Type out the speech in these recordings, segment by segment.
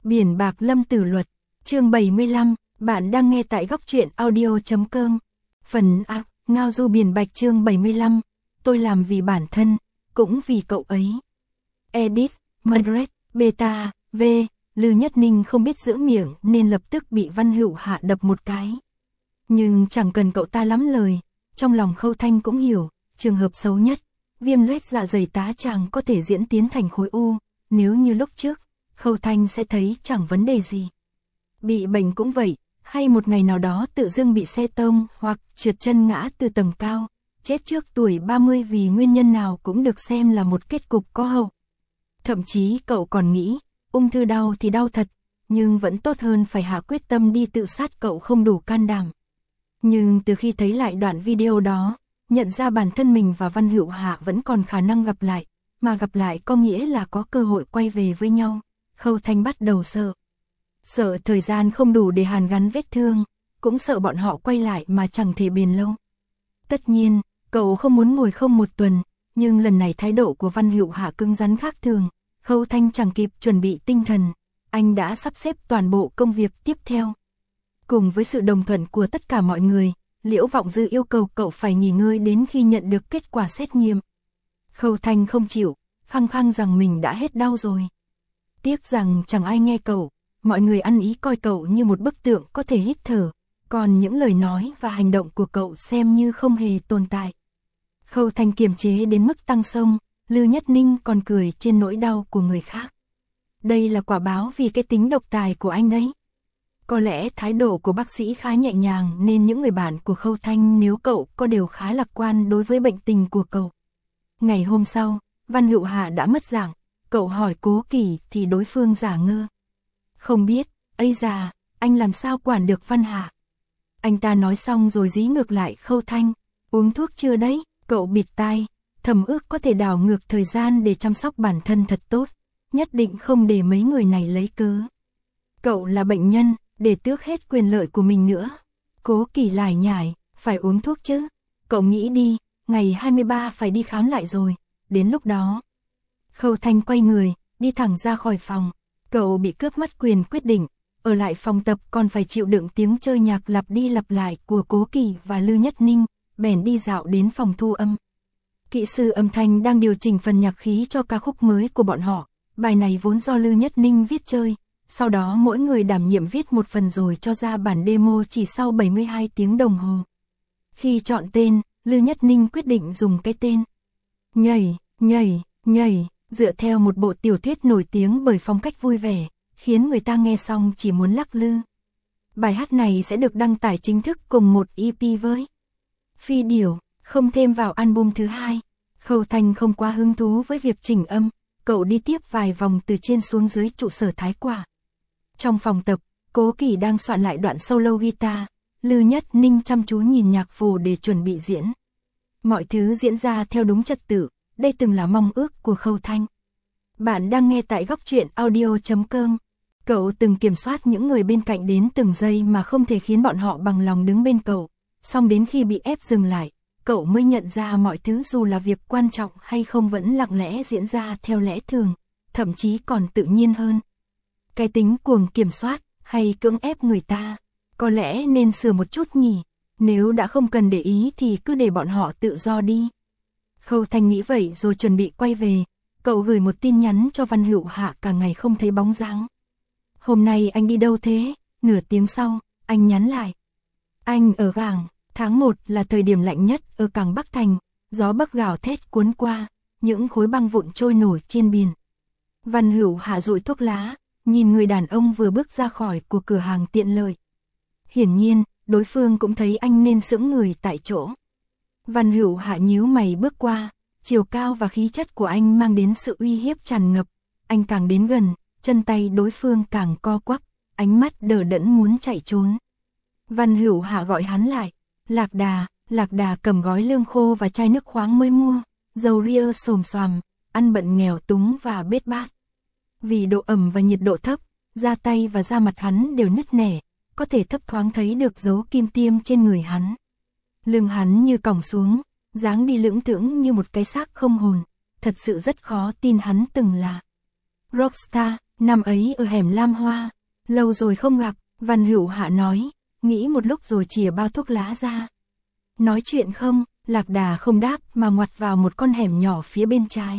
Biển bạc Lâm Tử Luật, chương 75, bạn đang nghe tại góc truyện audio.com. Phần A, Ngao du biển bạch chương 75, tôi làm vì bản thân, cũng vì cậu ấy. Edit, Madrid, Beta, V, Lư Nhất Ninh không biết giữ miệng nên lập tức bị Văn Hữu Hạ đập một cái. Nhưng chẳng cần cậu ta lắm lời, trong lòng Khâu Thanh cũng hiểu, trường hợp xấu nhất, viêm loét dạ dày tá tràng có thể diễn tiến thành khối u, nếu như lúc trước, Khâu Thanh sẽ thấy chẳng vấn đề gì. Bị bệnh cũng vậy, hay một ngày nào đó tự dưng bị xe tông hoặc trượt chân ngã từ tầng cao, chết trước tuổi 30 vì nguyên nhân nào cũng được xem là một kết cục có hậu. Thậm chí cậu còn nghĩ, ung thư đau thì đau thật, nhưng vẫn tốt hơn phải hạ quyết tâm đi tự sát, cậu không đủ can đảm. Nhưng từ khi thấy lại đoạn video đó, nhận ra bản thân mình và Văn Hữu Hạ vẫn còn khả năng gặp lại, mà gặp lại có nghĩa là có cơ hội quay về với nhau, Khâu Thanh bắt đầu sợ. Sợ thời gian không đủ để hàn gắn vết thương, cũng sợ bọn họ quay lại mà chẳng thể bền lâu. Tất nhiên, cậu không muốn ngồi không một tuần, nhưng lần này thái độ của Văn Hữu Hạ cứng rắn khác thường, Khâu Thanh chẳng kịp chuẩn bị tinh thần, anh đã sắp xếp toàn bộ công việc tiếp theo. Cùng với sự đồng thuận của tất cả mọi người, Liễu Vọng Dư yêu cầu cậu phải nghỉ ngơi đến khi nhận được kết quả xét nghiệm. Khâu Thanh không chịu, khăng khăng rằng mình đã hết đau rồi. Tiếc rằng chẳng ai nghe cậu, mọi người ăn ý coi cậu như một bức tượng có thể hít thở, còn những lời nói và hành động của cậu xem như không hề tồn tại. Khâu Thanh kiềm chế đến mức tăng sông, Lư Nhất Ninh còn cười trên nỗi đau của người khác. Đây là quả báo vì cái tính độc tài của anh đấy. Có lẽ thái độ của bác sĩ khá nhẹ nhàng nên những người bạn của Khâu Thanh nếu cậu có đều khá lạc quan đối với bệnh tình của cậu. Ngày hôm sau, Văn Hữu Hạ đã mất dạng, cậu hỏi Cố Kỳ thì đối phương giả ngơ. Không biết, ây già, anh làm sao quản được Văn Hạ. Anh ta nói xong rồi dí ngược lại Khâu Thanh, uống thuốc chưa đấy, cậu bịt tai, thầm ước có thể đảo ngược thời gian để chăm sóc bản thân thật tốt, nhất định không để mấy người này lấy cớ. Cậu là bệnh nhân, để tước hết quyền lợi của mình nữa. Cố Kỳ lải nhải, phải uống thuốc chứ, cậu nghĩ đi, ngày 23 phải đi khám lại rồi, đến lúc đó. Khâu Thanh quay người, đi thẳng ra khỏi phòng, cậu bị cướp mất quyền quyết định, ở lại phòng tập còn phải chịu đựng tiếng chơi nhạc lặp đi lặp lại của Cố Kỳ và Lư Nhất Ninh, bèn đi dạo đến phòng thu âm. Kỹ sư âm thanh đang điều chỉnh phần nhạc khí cho ca khúc mới của bọn họ, bài này vốn do Lư Nhất Ninh viết chơi, sau đó mỗi người đảm nhiệm viết một phần rồi cho ra bản demo chỉ sau 72 tiếng đồng hồ. Khi chọn tên, Lư Nhất Ninh quyết định dùng cái tên Nhảy, Nhảy, Nhảy, dựa theo một bộ tiểu thuyết nổi tiếng bởi phong cách vui vẻ, khiến người ta nghe xong chỉ muốn lắc lư. Bài hát này sẽ được đăng tải chính thức cùng một EP với Phi Điểu, không thêm vào album thứ hai. Khâu Thanh không quá hứng thú với việc chỉnh âm, cậu đi tiếp vài vòng từ trên xuống dưới trụ sở Thái Quả. Trong phòng tập, Cố Kỳ đang soạn lại đoạn solo guitar, Lư Nhất Ninh chăm chú nhìn nhạc phù để chuẩn bị diễn. Mọi thứ diễn ra theo đúng trật tự, đây từng là mong ước của Khâu Thanh. Bạn đang nghe tại góc truyện audio.com. Cậu từng kiểm soát những người bên cạnh đến từng giây mà không thể khiến bọn họ bằng lòng đứng bên cậu, song đến khi bị ép dừng lại, cậu mới nhận ra mọi thứ dù là việc quan trọng hay không vẫn lặng lẽ diễn ra theo lẽ thường, thậm chí còn tự nhiên hơn. Cái tính cuồng kiểm soát hay cưỡng ép người ta, có lẽ nên sửa một chút nhỉ, nếu đã không cần để ý thì cứ để bọn họ tự do đi. Khâu Thanh nghĩ vậy rồi chuẩn bị quay về, cậu gửi một tin nhắn cho Văn Hữu Hạ cả ngày không thấy bóng dáng. Hôm nay anh đi đâu thế? Nửa tiếng sau, anh nhắn lại. Anh ở Cảng, tháng 1 là thời điểm lạnh nhất ở Cảng Bắc Thành, gió bấc gào thét cuốn qua, những khối băng vụn trôi nổi trên biển. Văn Hữu Hạ dụi thuốc lá, nhìn người đàn ông vừa bước ra khỏi của cửa hàng tiện lợi. Hiển nhiên, đối phương cũng thấy anh nên sững người tại chỗ. Văn Hữu Hạ nhíu mày bước qua, chiều cao và khí chất của anh mang đến sự uy hiếp tràn ngập. Anh càng đến gần, chân tay đối phương càng co quắp, ánh mắt đờ đẫn muốn chạy trốn. Văn Hữu Hạ gọi hắn lại. Lạc Đà cầm gói lương khô và chai nước khoáng mới mua, dầu ria xồm xoàm, ăn bận nghèo túng và bết bát. Vì độ ẩm và nhiệt độ thấp, da tay và da mặt hắn đều nứt nẻ, có thể thấp thoáng thấy được dấu kim tiêm trên người hắn. Lưng hắn như còng xuống, dáng đi lững thững như một cái xác không hồn, thật sự rất khó tin hắn từng là rockstar, Năm ấy ở hẻm Lam Hoa, lâu rồi không gặp, Văn Hữu Hạ nói, nghĩ một lúc rồi chìa bao thuốc lá ra. Nói chuyện không, Lạc Đà không đáp mà ngoặt vào một con hẻm nhỏ phía bên trái.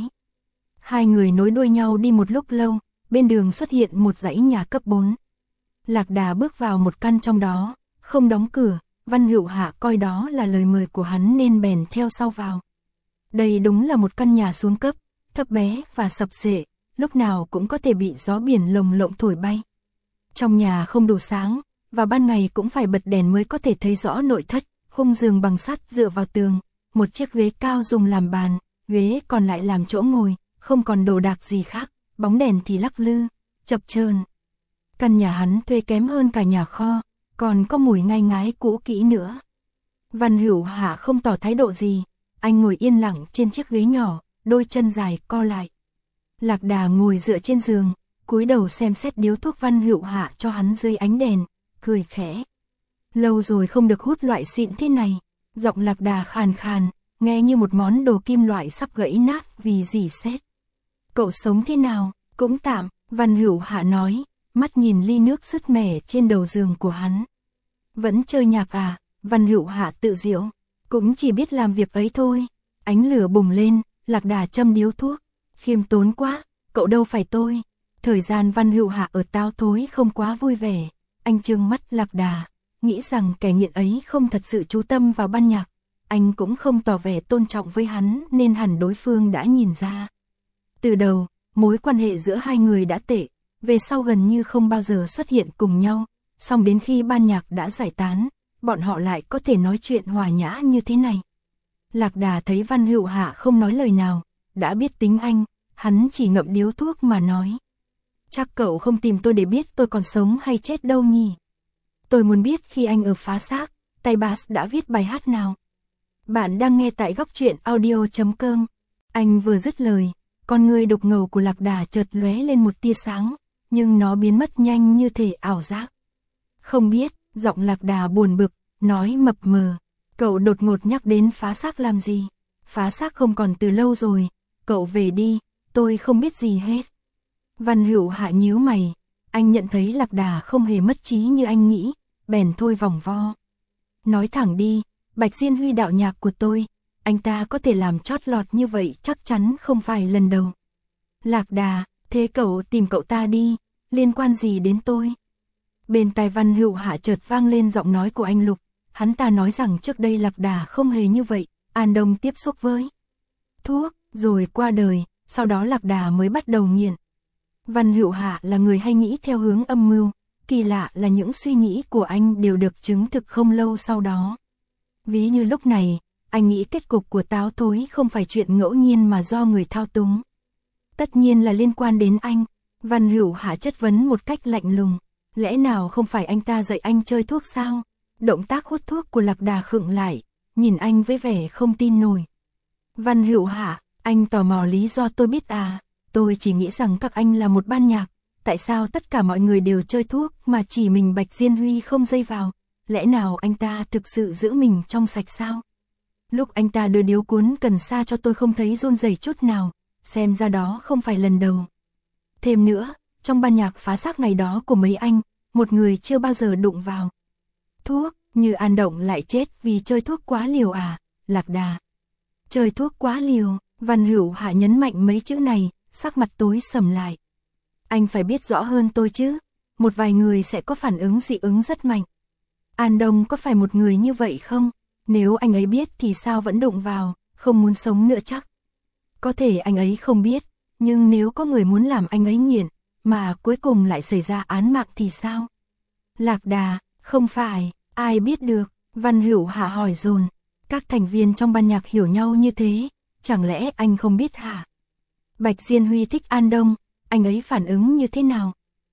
Hai người nối đuôi nhau đi một lúc lâu, bên đường xuất hiện một dãy nhà cấp 4. Lạc Đà bước vào một căn trong đó, không đóng cửa, Văn Hữu Hạ coi đó là lời mời của hắn nên bèn theo sau vào. Đây đúng là một căn nhà xuống cấp, thấp bé và sập xệ, lúc nào cũng có thể bị gió biển lồng lộng thổi bay. Trong nhà không đủ sáng, và ban ngày cũng phải bật đèn mới có thể thấy rõ nội thất, khung giường bằng sắt dựa vào tường, một chiếc ghế cao dùng làm bàn, ghế còn lại làm chỗ ngồi, không còn đồ đạc gì khác, bóng đèn thì lắc lư, chập chờn. Căn nhà hắn thuê kém hơn cả nhà kho, còn có mùi ngai ngái cũ kỹ nữa. Văn Hữu Hạ không tỏ thái độ gì, anh ngồi yên lặng trên chiếc ghế nhỏ, đôi chân dài co lại. Lạc Đà ngồi dựa trên giường, cúi đầu xem xét điếu thuốc Văn Hữu Hạ cho hắn dưới ánh đèn, cười khẽ. Lâu rồi không được hút loại xịn thế này, giọng Lạc Đà khàn khàn, nghe như một món đồ kim loại sắp gãy nát vì rỉ sét. Cậu sống thế nào? Cũng tạm, Văn Hữu Hạ nói, mắt nhìn ly nước sứt mẻ trên đầu giường của hắn. Vẫn chơi nhạc à? Văn Hữu Hạ tự giễu, cũng chỉ biết làm việc ấy thôi. Ánh lửa bùng lên, Lạc Đà châm điếu thuốc, khiêm tốn quá, cậu đâu phải tôi. Thời gian Văn Hữu Hạ ở tao thối không quá vui vẻ, anh trừng mắt Lạc Đà, nghĩ rằng kẻ nghiện ấy không thật sự chú tâm vào ban nhạc. Anh cũng không tỏ vẻ tôn trọng với hắn nên hẳn đối phương đã nhìn ra. Từ đầu, mối quan hệ giữa hai người đã tệ, về sau gần như không bao giờ xuất hiện cùng nhau, song đến khi ban nhạc đã giải tán, bọn họ lại có thể nói chuyện hòa nhã như thế này. Lạc Đà thấy Văn Hữu Hạ không nói lời nào, đã biết tính anh, hắn chỉ ngậm điếu thuốc mà nói. Chắc cậu không tìm tôi để biết tôi còn sống hay chết đâu nhỉ? Tôi muốn biết khi anh ở Phá Xác, tay bass đã viết bài hát nào? Bạn đang nghe tại góc truyện audio.com. Anh vừa dứt lời, con người đục ngầu của Lạc Đà chợt lóe lên một tia sáng, nhưng nó biến mất nhanh như thể ảo giác. Không biết, giọng Lạc Đà buồn bực, nói mập mờ. Cậu đột ngột nhắc đến Phá Xác làm gì? Phá Xác không còn từ lâu rồi, cậu về đi, tôi không biết gì hết. Văn Hữu Hạ nhíu mày, anh nhận thấy Lạc Đà không hề mất trí như anh nghĩ, bèn thôi vòng vo. Nói thẳng đi, Bạch Diên Huy đạo nhạc của tôi, anh ta có thể làm chót lọt như vậy chắc chắn không phải lần đầu. Lạc Đà, thế cậu tìm cậu ta đi, liên quan gì đến tôi? Bên tai Văn Hữu Hạ chợt vang lên giọng nói của anh Lục, hắn ta nói rằng trước đây Lạc Đà không hề như vậy, An Đông tiếp xúc với thuốc, rồi qua đời, sau đó Lạc Đà mới bắt đầu nghiện. Văn Hữu Hạ là người hay nghĩ theo hướng âm mưu, kỳ lạ là những suy nghĩ của anh đều được chứng thực không lâu sau đó. Ví như lúc này, anh nghĩ kết cục của táo thối không phải chuyện ngẫu nhiên mà do người thao túng. Tất nhiên là liên quan đến anh, Văn Hữu Hạ chất vấn một cách lạnh lùng, lẽ nào không phải anh ta dạy anh chơi thuốc sao? Động tác hút thuốc của Lạc Đà khựng lại, nhìn anh với vẻ không tin nổi. Văn Hữu Hạ, anh tò mò lý do tôi biết à? Tôi chỉ nghĩ rằng các anh là một ban nhạc, tại sao tất cả mọi người đều chơi thuốc mà chỉ mình Bạch Diên Huy không dây vào? Lẽ nào anh ta thực sự giữ mình trong sạch sao? Lúc anh ta đưa điếu cuốn cần sa cho tôi không thấy run rẩy chút nào, xem ra đó không phải lần đầu. Thêm nữa, trong ban nhạc Phá Xác ngày đó của mấy anh, một người chưa bao giờ đụng vào thuốc, như An Động lại chết vì chơi thuốc quá liều à? Lạc Đà, chơi thuốc quá liều. Văn Hữu Hạ nhấn mạnh mấy chữ này, sắc mặt tối sầm lại. Anh phải biết rõ hơn tôi chứ, một vài người sẽ có phản ứng dị ứng rất mạnh. An Đông có phải một người như vậy không? Nếu anh ấy biết thì sao vẫn đụng vào, không muốn sống nữa chắc. Có thể anh ấy không biết, nhưng nếu có người muốn làm anh ấy nghiện, mà cuối cùng lại xảy ra án mạng thì sao? Lạc Đà, không phải, ai biết được, Văn Hữu Hạ hỏi dồn. Các thành viên trong ban nhạc hiểu nhau như thế, chẳng lẽ anh không biết hả? Bạch Diên Huy thích An Đông, anh ấy phản ứng như thế nào?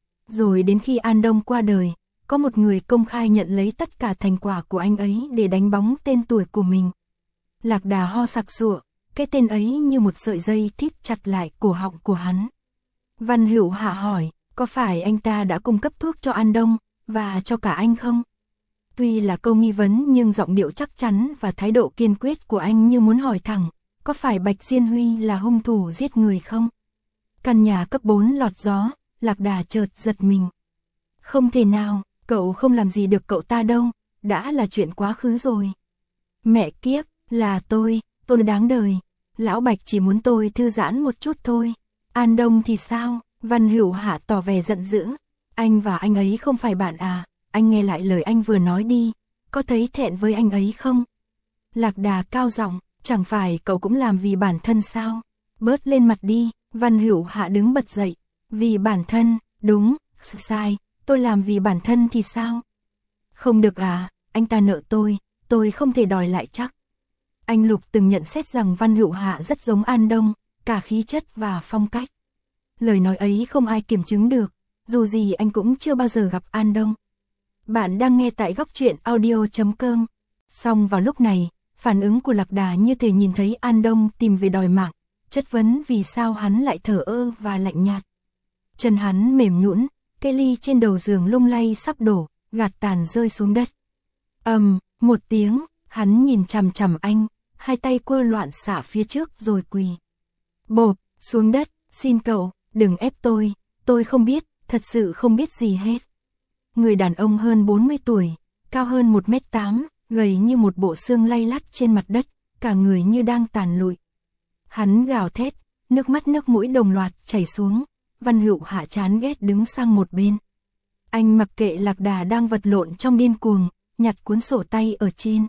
Rồi đến khi An Đông qua đời, có một người công khai nhận lấy tất cả thành quả của anh ấy để đánh bóng tên tuổi của mình. Lạc Đà ho sặc sụa, cái tên ấy như một sợi dây thít chặt lại cổ họng của hắn. Văn Hữu Hạ hỏi, có phải anh ta đã cung cấp thuốc cho An Đông, và cho cả anh không? Tuy là câu nghi vấn nhưng giọng điệu chắc chắn và thái độ kiên quyết của anh như muốn hỏi thẳng, có phải Bạch Diên Huy là hung thủ giết người không? Căn nhà cấp 4 lọt gió, Lạc Đà chợt giật mình. Không thể nào, cậu không làm gì được cậu ta đâu, đã là chuyện quá khứ rồi. Mẹ kiếp, là tôi đáng đời. Lão Bạch chỉ muốn tôi thư giãn một chút thôi. An Đông thì sao? Văn Hữu Hạ tỏ vẻ giận dữ. Anh và anh ấy không phải bạn à? Anh nghe lại lời anh vừa nói đi. Có thấy thẹn với anh ấy không? Lạc Đà cao giọng, chẳng phải cậu cũng làm vì bản thân sao? Bớt lên mặt đi. Văn Hữu Hạ đứng bật dậy. Vì bản thân, đúng, sai, tôi làm vì bản thân thì sao? Không được à, anh ta nợ tôi không thể đòi lại chắc. Anh Lục từng nhận xét rằng Văn Hữu Hạ rất giống An Đông, cả khí chất và phong cách. Lời nói ấy không ai kiểm chứng được, dù gì anh cũng chưa bao giờ gặp An Đông. Bạn đang nghe tại góc truyện audio.com. Xong vào lúc này, phản ứng của Lạc Đà như thể nhìn thấy An Đông tìm về đòi mạng, chất vấn vì sao hắn lại thờ ơ và lạnh nhạt. Chân hắn mềm nhũn, cây ly trên đầu giường lung lay sắp đổ, gạt tàn rơi xuống đất. Một tiếng, hắn nhìn chằm chằm anh, hai tay quơ loạn xả phía trước rồi quỳ. Bộp, xuống đất, xin cậu, đừng ép tôi không biết, thật sự không biết gì hết. Người đàn ông hơn 40 tuổi, cao hơn 1m8, gầy như một bộ xương lay lắt trên mặt đất, cả người như đang tàn lụi. Hắn gào thét, nước mắt nước mũi đồng loạt chảy xuống. Văn Hữu Hạ chán ghét đứng sang một bên. Anh mặc kệ Lạc Đà đang vật lộn trong điên cuồng, nhặt cuốn sổ tay ở trên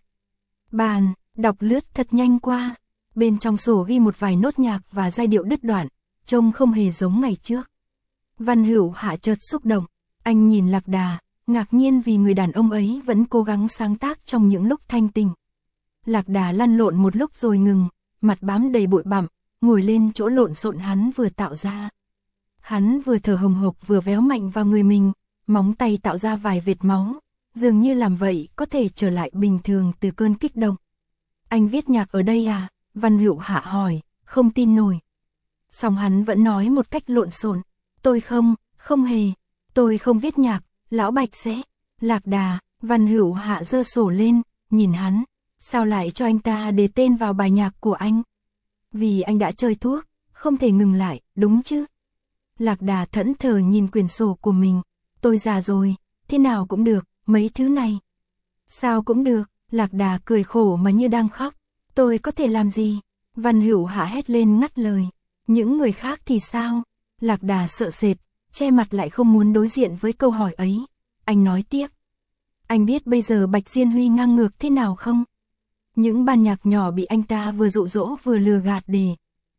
bàn, đọc lướt thật nhanh qua. Bên trong sổ ghi một vài nốt nhạc và giai điệu đứt đoạn, trông không hề giống ngày trước. Văn Hữu Hạ chợt xúc động, anh nhìn Lạc Đà, ngạc nhiên vì người đàn ông ấy vẫn cố gắng sáng tác trong những lúc thanh tình. Lạc Đà lăn lộn một lúc rồi ngừng, mặt bám đầy bụi bặm, ngồi lên chỗ lộn xộn hắn vừa tạo ra. Hắn vừa thở hồng hộc vừa véo mạnh vào người mình, móng tay tạo ra vài vệt máu, dường như làm vậy có thể trở lại bình thường từ cơn kích động. Anh viết nhạc ở đây à? Văn Hữu Hạ hỏi, không tin nổi. Song hắn vẫn nói một cách lộn xộn, tôi không hề, tôi không viết nhạc, Lão Bạch sẽ. Lạc Đà, Văn Hữu Hạ giơ sổ lên, nhìn hắn, sao lại cho anh ta đề tên vào bài nhạc của anh? Vì anh đã chơi thuốc, không thể ngừng lại, đúng chứ? Lạc Đà thẫn thờ nhìn quyển sổ của mình, tôi già rồi, thế nào cũng được, mấy thứ này. Sao cũng được, Lạc Đà cười khổ mà như đang khóc, tôi có thể làm gì? Văn Hữu Hạ hét lên ngắt lời, những người khác thì sao? Lạc Đà sợ sệt, che mặt lại không muốn đối diện với câu hỏi ấy. Anh nói tiếp, anh biết bây giờ Bạch Diên Huy ngang ngược thế nào không? Những ban nhạc nhỏ bị anh ta vừa dụ dỗ vừa lừa gạt để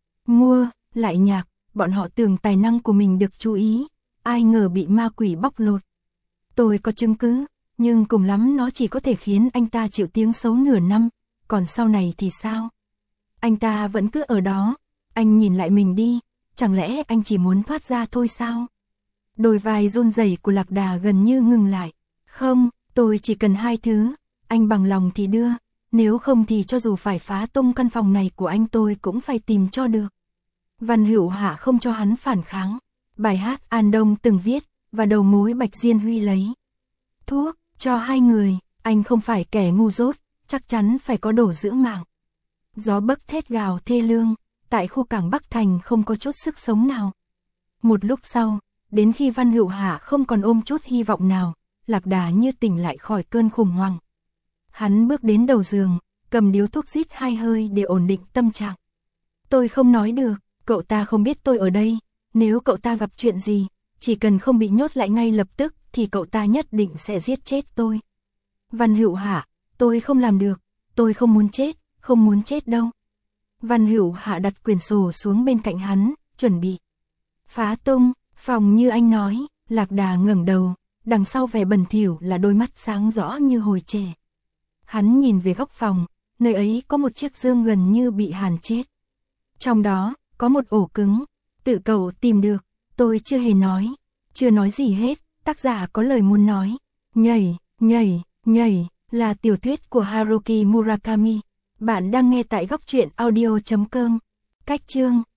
mua lại nhạc. Bọn họ tưởng tài năng của mình được chú ý, ai ngờ bị ma quỷ bóc lột. Tôi có chứng cứ, nhưng cùng lắm nó chỉ có thể khiến anh ta chịu tiếng xấu nửa năm, còn sau này thì sao? Anh ta vẫn cứ ở đó, anh nhìn lại mình đi, chẳng lẽ anh chỉ muốn thoát ra thôi sao? Đôi vai run rẩy của Lạc Đà gần như ngừng lại. Không, tôi chỉ cần hai thứ, anh bằng lòng thì đưa, nếu không thì cho dù phải phá tung căn phòng này của anh tôi cũng phải tìm cho được. Văn Hữu Hạ không cho hắn phản kháng. Bài hát An Đông từng viết, và đầu mối Bạch Diên Huy lấy thuốc cho hai người, anh không phải kẻ ngu dốt, chắc chắn phải có đồ giữ mạng. Gió bấc thét gào thê lương, tại khu cảng Bắc Thành không có chút sức sống nào. Một lúc sau, đến khi Văn Hữu Hạ không còn ôm chút hy vọng nào, Lạc Đà như tỉnh lại khỏi cơn khủng hoảng. Hắn bước đến đầu giường, cầm điếu thuốc rít hai hơi để ổn định tâm trạng. Tôi không nói được. Cậu ta không biết tôi ở đây, nếu cậu ta gặp chuyện gì, chỉ cần không bị nhốt lại ngay lập tức thì cậu ta nhất định sẽ giết chết tôi. Văn Hữu Hạ, tôi không làm được, tôi không muốn chết đâu. Văn Hữu Hạ đặt quyển sổ xuống bên cạnh hắn, chuẩn bị phá tung phòng như anh nói. Lạc Đà ngẩng đầu, đằng sau vẻ bẩn thỉu là đôi mắt sáng rõ như hồi trẻ. Hắn nhìn về góc phòng, nơi ấy có một chiếc giường gần như bị hàn chết. Trong đó có một ổ cứng, tự cậu tìm được, tôi chưa nói gì hết, tác giả có lời muốn nói. Nhảy là tiểu thuyết của Haruki Murakami. Bạn đang nghe tại góc truyện audio.com. Cách chương